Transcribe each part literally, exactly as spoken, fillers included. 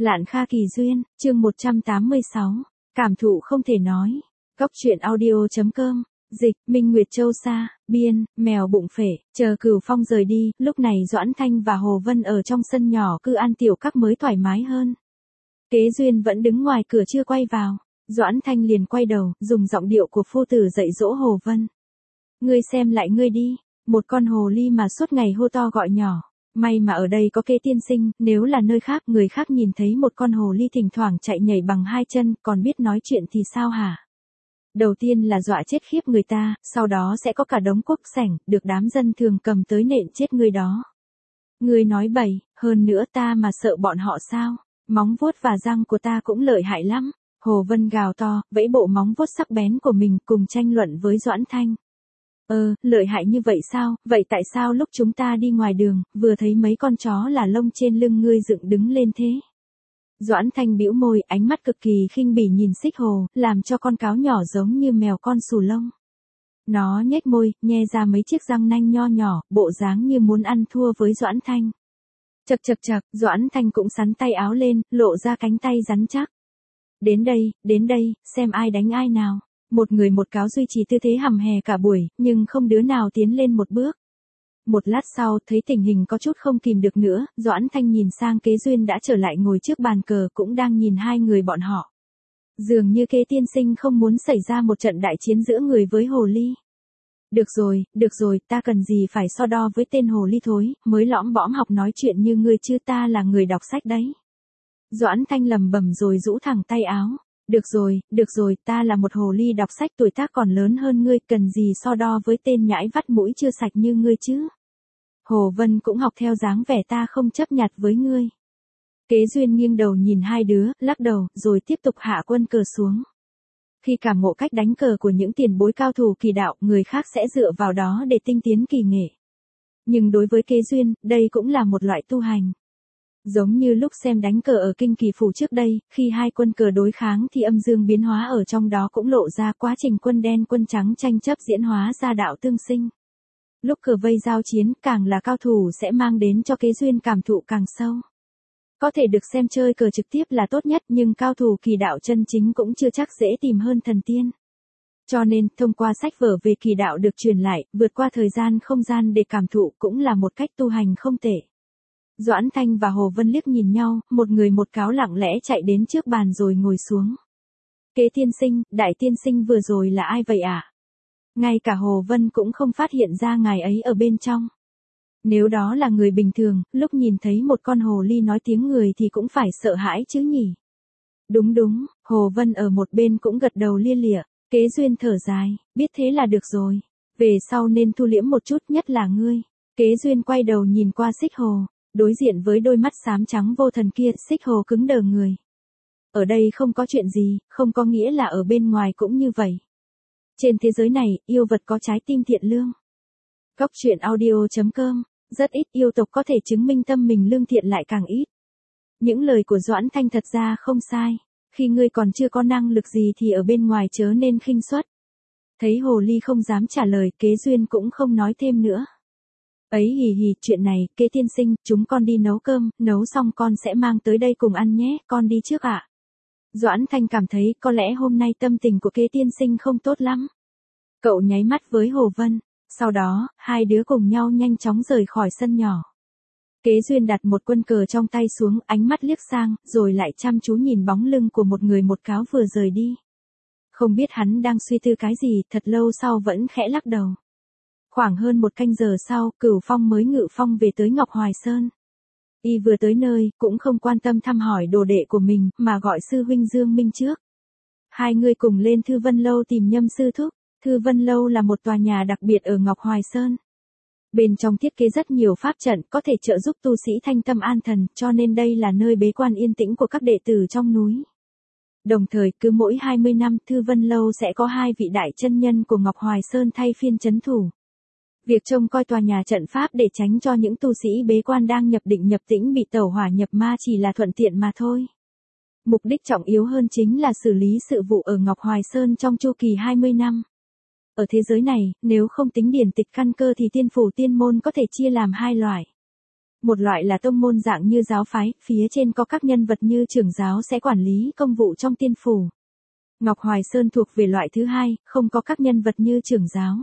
Lạn Kha Kỳ Duyên, chương một trăm tám mươi sáu. Cảm thụ không thể nói. Góc truyện audio.com. Dịch, Minh Nguyệt Châu Sa, biên, mèo bụng phể, chờ Cửu Phong rời đi, lúc này Doãn Thanh và Hồ Vân ở trong sân nhỏ cư an tiểu các mới thoải mái hơn. Kế Duyên vẫn đứng ngoài cửa chưa quay vào. Doãn Thanh liền quay đầu, dùng giọng điệu của phu tử dạy dỗ Hồ Vân. Ngươi xem lại ngươi đi, một con hồ ly mà suốt ngày hô to gọi nhỏ. May mà ở đây có Kế tiên sinh, nếu là nơi khác, người khác nhìn thấy một con hồ ly thỉnh thoảng chạy nhảy bằng hai chân, còn biết nói chuyện thì sao hả? Đầu tiên là dọa chết khiếp người ta, sau đó sẽ có cả đống quốc sảnh, được đám dân thường cầm tới nện chết người đó. Ngươi nói bậy, hơn nữa ta mà sợ bọn họ sao? Móng vuốt và răng của ta cũng lợi hại lắm. Hồ Vân gào to, vẫy bộ móng vuốt sắc bén của mình cùng tranh luận với Doãn Thanh. Ờ, lợi hại như vậy sao, vậy tại sao lúc chúng ta đi ngoài đường, vừa thấy mấy con chó là lông trên lưng ngươi dựng đứng lên thế? Doãn Thanh bĩu môi, ánh mắt cực kỳ khinh bỉ nhìn Xích Hồ, làm cho con cáo nhỏ giống như mèo con xù lông. Nó nhếch môi, nhe ra mấy chiếc răng nanh nho nhỏ, bộ dáng như muốn ăn thua với Doãn Thanh. Chậc chậc chậc, Doãn Thanh cũng xắn tay áo lên, lộ ra cánh tay rắn chắc. Đến đây, đến đây, xem ai đánh ai nào. Một người một cáo duy trì tư thế hầm hè cả buổi, nhưng không đứa nào tiến lên một bước. Một lát sau, thấy tình hình có chút không kìm được nữa, Doãn Thanh nhìn sang Kế Duyên đã trở lại ngồi trước bàn cờ cũng đang nhìn hai người bọn họ. Dường như Kế tiên sinh không muốn xảy ra một trận đại chiến giữa người với hồ ly. Được rồi, được rồi, ta cần gì phải so đo với tên hồ ly thối, mới lõm bõm học nói chuyện như ngươi chứ, ta là người đọc sách đấy. Doãn Thanh lầm bầm rồi rũ thẳng tay áo. Được rồi, được rồi, ta là một hồ ly đọc sách tuổi tác còn lớn hơn ngươi, cần gì so đo với tên nhãi vắt mũi chưa sạch như ngươi chứ. Hồ Vân cũng học theo dáng vẻ ta không chấp nhặt với ngươi. Kế Duyên nghiêng đầu nhìn hai đứa, lắc đầu, rồi tiếp tục hạ quân cờ xuống. Khi cảm ngộ cách đánh cờ của những tiền bối cao thủ kỳ đạo, người khác sẽ dựa vào đó để tinh tiến kỳ nghệ. Nhưng đối với Kế Duyên, đây cũng là một loại tu hành. Giống như lúc xem đánh cờ ở Kinh Kỳ Phủ trước đây, khi hai quân cờ đối kháng thì âm dương biến hóa ở trong đó cũng lộ ra, quá trình quân đen quân trắng tranh chấp diễn hóa ra đạo tương sinh. Lúc cờ vây giao chiến, càng là cao thủ sẽ mang đến cho Kế Duyên cảm thụ càng sâu. Có thể được xem chơi cờ trực tiếp là tốt nhất, nhưng cao thủ kỳ đạo chân chính cũng chưa chắc dễ tìm hơn thần tiên. Cho nên, thông qua sách vở về kỳ đạo được truyền lại, vượt qua thời gian không gian để cảm thụ cũng là một cách tu hành không tệ. Doãn Thanh và Hồ Vân liếc nhìn nhau, một người một cáo lặng lẽ chạy đến trước bàn rồi ngồi xuống. Kế tiên sinh, đại tiên sinh vừa rồi là ai vậy ạ? À? Ngay cả Hồ Vân cũng không phát hiện ra ngài ấy ở bên trong. Nếu đó là người bình thường, lúc nhìn thấy một con hồ ly nói tiếng người thì cũng phải sợ hãi chứ nhỉ? Đúng đúng, Hồ Vân ở một bên cũng gật đầu lia lịa. Kế Duyên thở dài, biết thế là được rồi. Về sau nên thu liễm một chút, nhất là ngươi. Kế Duyên quay đầu nhìn qua Xích Hồ. Đối diện với đôi mắt xám trắng vô thần kia, Xích Hồ cứng đờ người. Ở đây không có chuyện gì, không có nghĩa là ở bên ngoài cũng như vậy. Trên thế giới này, yêu vật có trái tim thiện lương. Góc truyện audio.com. Rất ít yêu tộc có thể chứng minh tâm mình lương thiện lại càng ít. Những lời của Doãn Thanh thật ra không sai. Khi ngươi còn chưa có năng lực gì thì ở bên ngoài chớ nên khinh suất. Thấy hồ ly không dám trả lời, Kế Duyên cũng không nói thêm nữa. Ấy hì hì, chuyện này, Kế tiên sinh, chúng con đi nấu cơm, nấu xong con sẽ mang tới đây cùng ăn nhé, con đi trước ạ. À. Doãn Thanh cảm thấy có lẽ hôm nay tâm tình của Kế tiên sinh không tốt lắm. Cậu nháy mắt với Hồ Vân, sau đó, hai đứa cùng nhau nhanh chóng rời khỏi sân nhỏ. Kế Duyên đặt một quân cờ trong tay xuống, ánh mắt liếc sang, rồi lại chăm chú nhìn bóng lưng của một người một cáo vừa rời đi. Không biết hắn đang suy tư cái gì, thật lâu sau vẫn khẽ lắc đầu. Khoảng hơn một canh giờ sau, Cửu Phong mới ngự phong về tới Ngọc Hoài Sơn. Y vừa tới nơi, cũng không quan tâm thăm hỏi đồ đệ của mình, mà gọi sư huynh Dương Minh trước. Hai người cùng lên Thư Vân Lâu tìm Nhâm sư thúc. Thư Vân Lâu là một tòa nhà đặc biệt ở Ngọc Hoài Sơn. Bên trong thiết kế rất nhiều pháp trận có thể trợ giúp tu sĩ thanh tâm an thần, cho nên đây là nơi bế quan yên tĩnh của các đệ tử trong núi. Đồng thời, cứ mỗi hai mươi năm, Thư Vân Lâu sẽ có hai vị đại chân nhân của Ngọc Hoài Sơn thay phiên trấn thủ. Việc trông coi tòa nhà trận pháp để tránh cho những tu sĩ bế quan đang nhập định nhập tĩnh bị tẩu hỏa nhập ma chỉ là thuận tiện mà thôi. Mục đích trọng yếu hơn chính là xử lý sự vụ ở Ngọc Hoài Sơn trong chu kỳ hai mươi năm. Ở thế giới này, nếu không tính điển tịch căn cơ thì tiên phủ tiên môn có thể chia làm hai loại. Một loại là tông môn dạng như giáo phái, phía trên có các nhân vật như trưởng giáo sẽ quản lý công vụ trong tiên phủ. Ngọc Hoài Sơn thuộc về loại thứ hai, không có các nhân vật như trưởng giáo.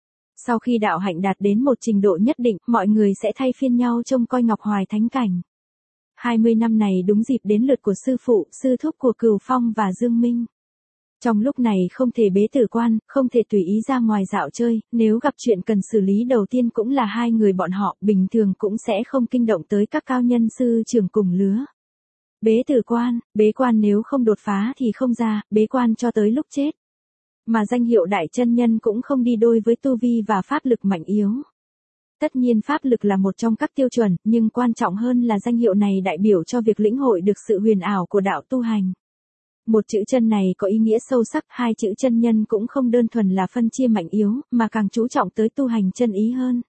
Sau khi đạo hạnh đạt đến một trình độ nhất định, mọi người sẽ thay phiên nhau trông coi Ngọc Hoài thánh cảnh. hai mươi năm này đúng dịp đến lượt của sư phụ, sư thúc của Cửu Phong và Dương Minh. Trong lúc này không thể bế tử quan, không thể tùy ý ra ngoài dạo chơi, nếu gặp chuyện cần xử lý đầu tiên cũng là hai người bọn họ, bình thường cũng sẽ không kinh động tới các cao nhân sư trưởng cùng lứa. Bế tử quan, bế quan nếu không đột phá thì không ra, bế quan cho tới lúc chết. Mà danh hiệu đại chân nhân cũng không đi đôi với tu vi và pháp lực mạnh yếu. Tất nhiên pháp lực là một trong các tiêu chuẩn, nhưng quan trọng hơn là danh hiệu này đại biểu cho việc lĩnh hội được sự huyền ảo của đạo tu hành. Một chữ chân này có ý nghĩa sâu sắc, hai chữ chân nhân cũng không đơn thuần là phân chia mạnh yếu, mà càng chú trọng tới tu hành chân ý hơn.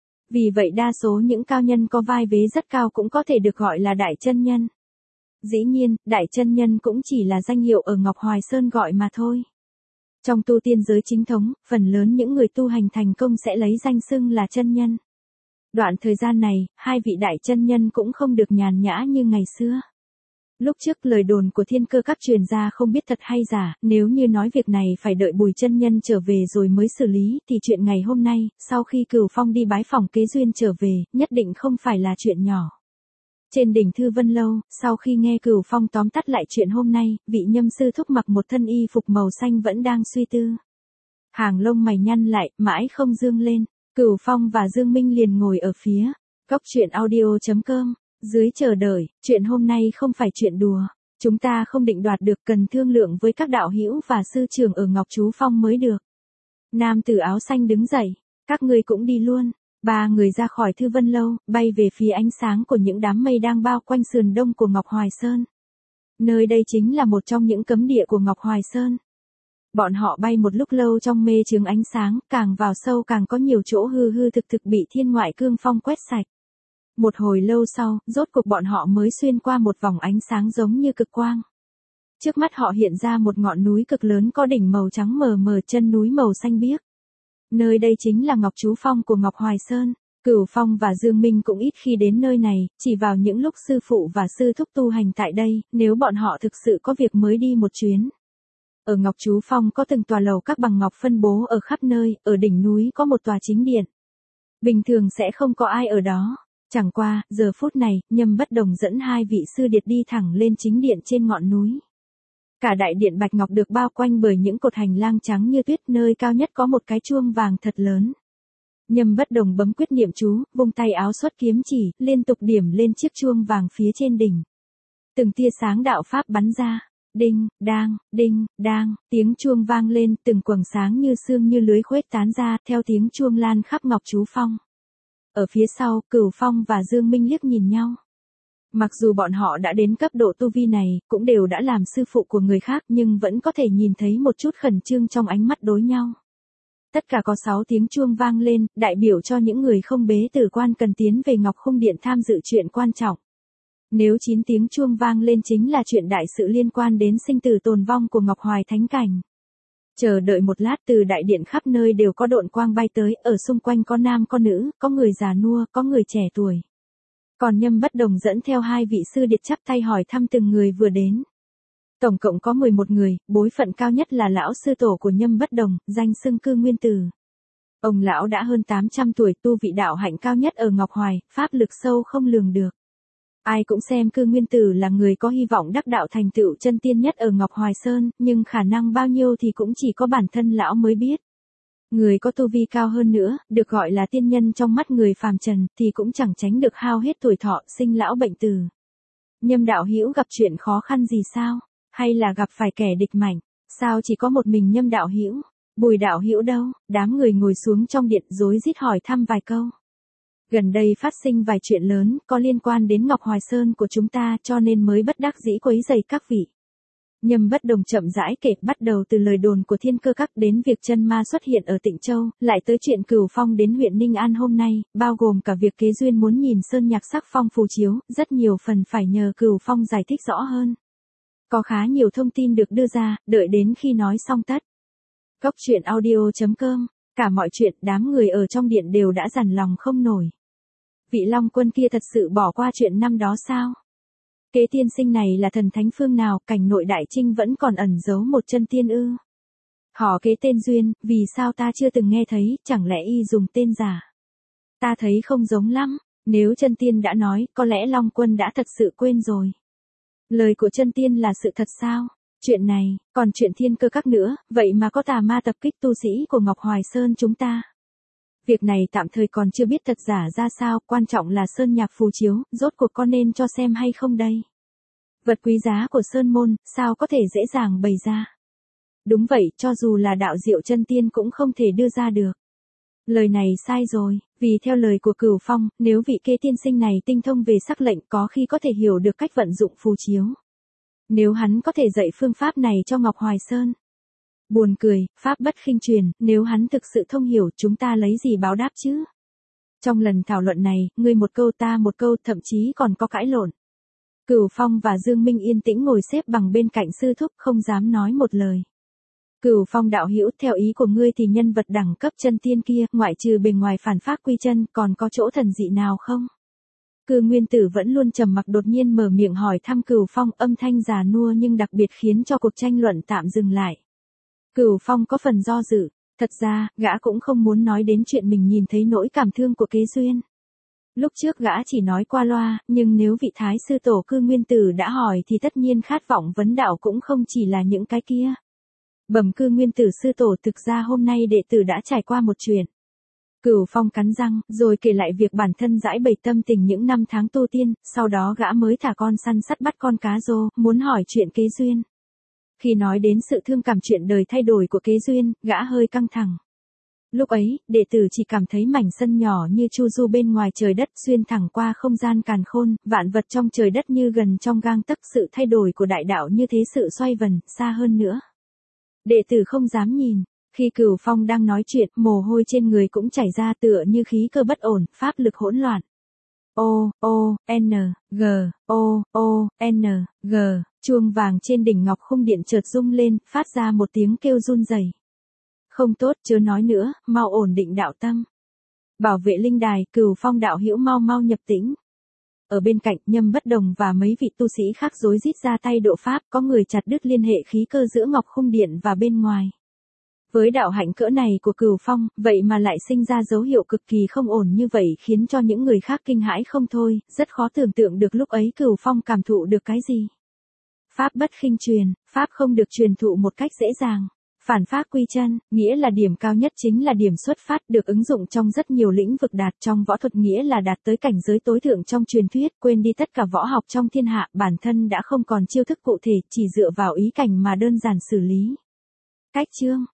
Vì vậy đa số những cao nhân có vai vế rất cao cũng có thể được gọi là đại chân nhân. Dĩ nhiên, đại chân nhân cũng chỉ là danh hiệu ở Ngọc Hoài Sơn gọi mà thôi. Trong tu tiên giới chính thống, phần lớn những người tu hành thành công sẽ lấy danh xưng là chân nhân. Đoạn thời gian này, hai vị đại chân nhân cũng không được nhàn nhã như ngày xưa. Lúc trước lời đồn của Thiên Cơ Các truyền ra không biết thật hay giả, nếu như nói việc này phải đợi Bùi chân nhân trở về rồi mới xử lý, thì chuyện ngày hôm nay, sau khi Cửu Phong đi bái phỏng Kế Duyên trở về, nhất định không phải là chuyện nhỏ. Trên đỉnh Thư Vân Lâu, sau khi nghe Cửu Phong tóm tắt lại chuyện hôm nay, vị nhâm sư thúc mặc một thân y phục màu xanh vẫn đang suy tư. Hàng lông mày nhăn lại, mãi không dương lên, Cửu Phong và Dương Minh liền ngồi ở phía góc truyện audio chấm com, dưới chờ đợi, chuyện hôm nay không phải chuyện đùa, chúng ta không định đoạt được, cần thương lượng với các đạo hữu và sư trưởng ở Ngọc Chú Phong mới được. Nam tử áo xanh đứng dậy, các ngươi cũng đi luôn. Ba người ra khỏi Thư Vân Lâu, bay về phía ánh sáng của những đám mây đang bao quanh sườn đông của Ngọc Hoài Sơn. Nơi đây chính là một trong những cấm địa của Ngọc Hoài Sơn. Bọn họ bay một lúc lâu trong mê chướng ánh sáng, càng vào sâu càng có nhiều chỗ hư hư thực thực bị thiên ngoại cương phong quét sạch. Một hồi lâu sau, rốt cuộc bọn họ mới xuyên qua một vòng ánh sáng giống như cực quang. Trước mắt họ hiện ra một ngọn núi cực lớn có đỉnh màu trắng mờ mờ, chân núi màu xanh biếc. Nơi đây chính là Ngọc Chú Phong của Ngọc Hoài Sơn. Cửu Phong và Dương Minh cũng ít khi đến nơi này, chỉ vào những lúc sư phụ và sư thúc tu hành tại đây, nếu bọn họ thực sự có việc mới đi một chuyến. Ở Ngọc Chú Phong có từng tòa lầu các bằng ngọc phân bố ở khắp nơi, ở đỉnh núi có một tòa chính điện. Bình thường sẽ không có ai ở đó. Chẳng qua, giờ phút này, Nhâm Bất Đồng dẫn hai vị sư điệt đi thẳng lên chính điện trên ngọn núi. Cả đại điện bạch ngọc được bao quanh bởi những cột hành lang trắng như tuyết, nơi cao nhất có một cái chuông vàng thật lớn. Nhâm Bất Đồng bấm quyết niệm chú, vung tay áo xuất kiếm chỉ, liên tục điểm lên chiếc chuông vàng phía trên đỉnh. Từng tia sáng đạo pháp bắn ra, đinh, đang, đinh, đang, tiếng chuông vang lên, từng quầng sáng như sương như lưới khuếch tán ra, theo tiếng chuông lan khắp Ngọc Chú Phong. Ở phía sau, Cửu Phong và Dương Minh liếc nhìn nhau. Mặc dù bọn họ đã đến cấp độ tu vi này, cũng đều đã làm sư phụ của người khác, nhưng vẫn có thể nhìn thấy một chút khẩn trương trong ánh mắt đối nhau. Tất cả có sáu tiếng chuông vang lên, đại biểu cho những người không bế tử quan cần tiến về Ngọc Khung Điện tham dự chuyện quan trọng. Nếu chín tiếng chuông vang lên chính là chuyện đại sự liên quan đến sinh tử tồn vong của Ngọc Hoài Thánh Cảnh. Chờ đợi một lát, từ đại điện khắp nơi đều có độn quang bay tới, ở xung quanh có nam có nữ, có người già nua, có người trẻ tuổi. Còn Nhâm Bất Đồng dẫn theo hai vị sư điệt chắp tay hỏi thăm từng người vừa đến. Tổng cộng có mười một người, bối phận cao nhất là lão sư tổ của Nhâm Bất Đồng, danh xưng Cư Nguyên Tử. Ông lão đã hơn tám trăm tuổi, tu vị đạo hạnh cao nhất ở Ngọc Hoài, pháp lực sâu không lường được. Ai cũng xem Cư Nguyên Tử là người có hy vọng đắc đạo thành tựu chân tiên nhất ở Ngọc Hoài Sơn, nhưng khả năng bao nhiêu thì cũng chỉ có bản thân lão mới biết. Người có tu vi cao hơn nữa, được gọi là tiên nhân trong mắt người phàm trần, thì cũng chẳng tránh được hao hết tuổi thọ, sinh lão bệnh tử. Nhâm đạo hữu gặp chuyện khó khăn gì sao? Hay là gặp phải kẻ địch mạnh? Sao chỉ có một mình Nhâm đạo hữu? Bùi đạo hữu đâu? Đám người ngồi xuống trong điện rối rít hỏi thăm vài câu. Gần đây phát sinh vài chuyện lớn, có liên quan đến Ngọc Hoài Sơn của chúng ta, cho nên mới bất đắc dĩ quấy rầy các vị. Nhâm Bất Đồng chậm rãi kể, bắt đầu từ lời đồn của Thiên Cơ Các đến việc chân ma xuất hiện ở Tịnh Châu, lại tới chuyện Cửu Phong đến huyện Ninh An hôm nay, bao gồm cả việc Kế Duyên muốn nhìn sơn nhạc sắc phong phù chiếu, rất nhiều phần phải nhờ Cửu Phong giải thích rõ hơn. Có khá nhiều thông tin được đưa ra, đợi đến khi nói xong tất. Góc truyện audio chấm com, cả mọi chuyện đám người ở trong điện đều đã dằn lòng không nổi. Vị Long Quân kia thật sự bỏ qua chuyện năm đó sao? Kế tiên sinh này là thần thánh phương nào, cảnh nội đại trinh vẫn còn ẩn giấu một chân tiên ư? Họ kế tên duyên, vì sao ta chưa từng nghe thấy, chẳng lẽ y dùng tên giả? Ta thấy không giống lắm, nếu chân tiên đã nói, có lẽ Long Quân đã thật sự quên rồi. Lời của chân tiên là sự thật sao? Chuyện này, còn chuyện thiên cơ các nữa, vậy mà có tà ma tập kích tu sĩ của Ngọc Hoài Sơn chúng ta. Việc này tạm thời còn chưa biết thật giả ra sao, quan trọng là Sơn Nhạc phù chiếu, rốt cuộc có nên cho xem hay không đây? Vật quý giá của Sơn Môn, sao có thể dễ dàng bày ra? Đúng vậy, cho dù là đạo diệu chân tiên cũng không thể đưa ra được. Lời này sai rồi, vì theo lời của Cửu Phong, nếu vị kế tiên sinh này tinh thông về sắc lệnh có khi có thể hiểu được cách vận dụng phù chiếu. Nếu hắn có thể dạy phương pháp này cho Ngọc Hoài Sơn. Buồn cười, pháp bất khinh truyền, nếu hắn thực sự thông hiểu chúng ta lấy gì báo đáp chứ? Trong lần thảo luận này, ngươi một câu ta một câu, thậm chí còn có cãi lộn. Cửu Phong và Dương Minh yên tĩnh ngồi xếp bằng bên cạnh sư thúc không dám nói một lời. Cửu Phong đạo hữu, theo ý của ngươi thì nhân vật đẳng cấp chân tiên kia, ngoại trừ bề ngoài phản pháp quy chân, còn có chỗ thần dị nào không? Cư Nguyên Tử vẫn luôn trầm mặc đột nhiên mở miệng hỏi thăm Cửu Phong, âm thanh già nua nhưng đặc biệt khiến cho cuộc tranh luận tạm dừng lại. Cửu Phong có phần do dự, thật ra, gã cũng không muốn nói đến chuyện mình nhìn thấy nỗi cảm thương của Kế Duyên. Lúc trước gã chỉ nói qua loa, nhưng nếu vị thái sư tổ Cư Nguyên Tử đã hỏi thì tất nhiên khát vọng vấn đạo cũng không chỉ là những cái kia. Bẩm Cư Nguyên Tử sư tổ, thực ra hôm nay đệ tử đã trải qua một chuyện. Cửu Phong cắn răng, rồi kể lại việc bản thân giải bày tâm tình những năm tháng tu tiên, sau đó gã mới thả con săn sắt bắt con cá rô, muốn hỏi chuyện Kế Duyên. Khi nói đến sự thương cảm chuyện đời thay đổi của Kế Duyên, gã hơi căng thẳng. Lúc ấy, đệ tử chỉ cảm thấy mảnh sân nhỏ như chu du bên ngoài trời đất, xuyên thẳng qua không gian càn khôn, vạn vật trong trời đất như gần trong gang tấc, sự thay đổi của đại đạo như thế, sự xoay vần, xa hơn nữa. Đệ tử không dám nhìn, khi Cửu Phong đang nói chuyện, mồ hôi trên người cũng chảy ra tựa như khí cơ bất ổn, pháp lực hỗn loạn. O, O, N, G, O, O, N, G, chuông vàng trên đỉnh ngọc khung điện chợt rung lên, phát ra một tiếng kêu run rẩy. Không tốt, chớ nói nữa, mau ổn định đạo tâm. Bảo vệ linh đài, Cửu Phong đạo hữu mau mau nhập tĩnh. Ở bên cạnh, Nhâm Bất Đồng và mấy vị tu sĩ khác rối rít ra tay độ pháp, có người chặt đứt liên hệ khí cơ giữa ngọc khung điện và bên ngoài. Với đạo hạnh cỡ này của Cửu Phong, vậy mà lại sinh ra dấu hiệu cực kỳ không ổn như vậy, khiến cho những người khác kinh hãi không thôi, rất khó tưởng tượng được lúc ấy Cửu Phong cảm thụ được cái gì. Pháp bất khinh truyền, pháp không được truyền thụ một cách dễ dàng. Phản pháp quy chân, nghĩa là điểm cao nhất chính là điểm xuất phát, được ứng dụng trong rất nhiều lĩnh vực, đạt trong võ thuật nghĩa là đạt tới cảnh giới tối thượng trong truyền thuyết, quên đi tất cả võ học trong thiên hạ, bản thân đã không còn chiêu thức cụ thể, chỉ dựa vào ý cảnh mà đơn giản xử lý. Cách chương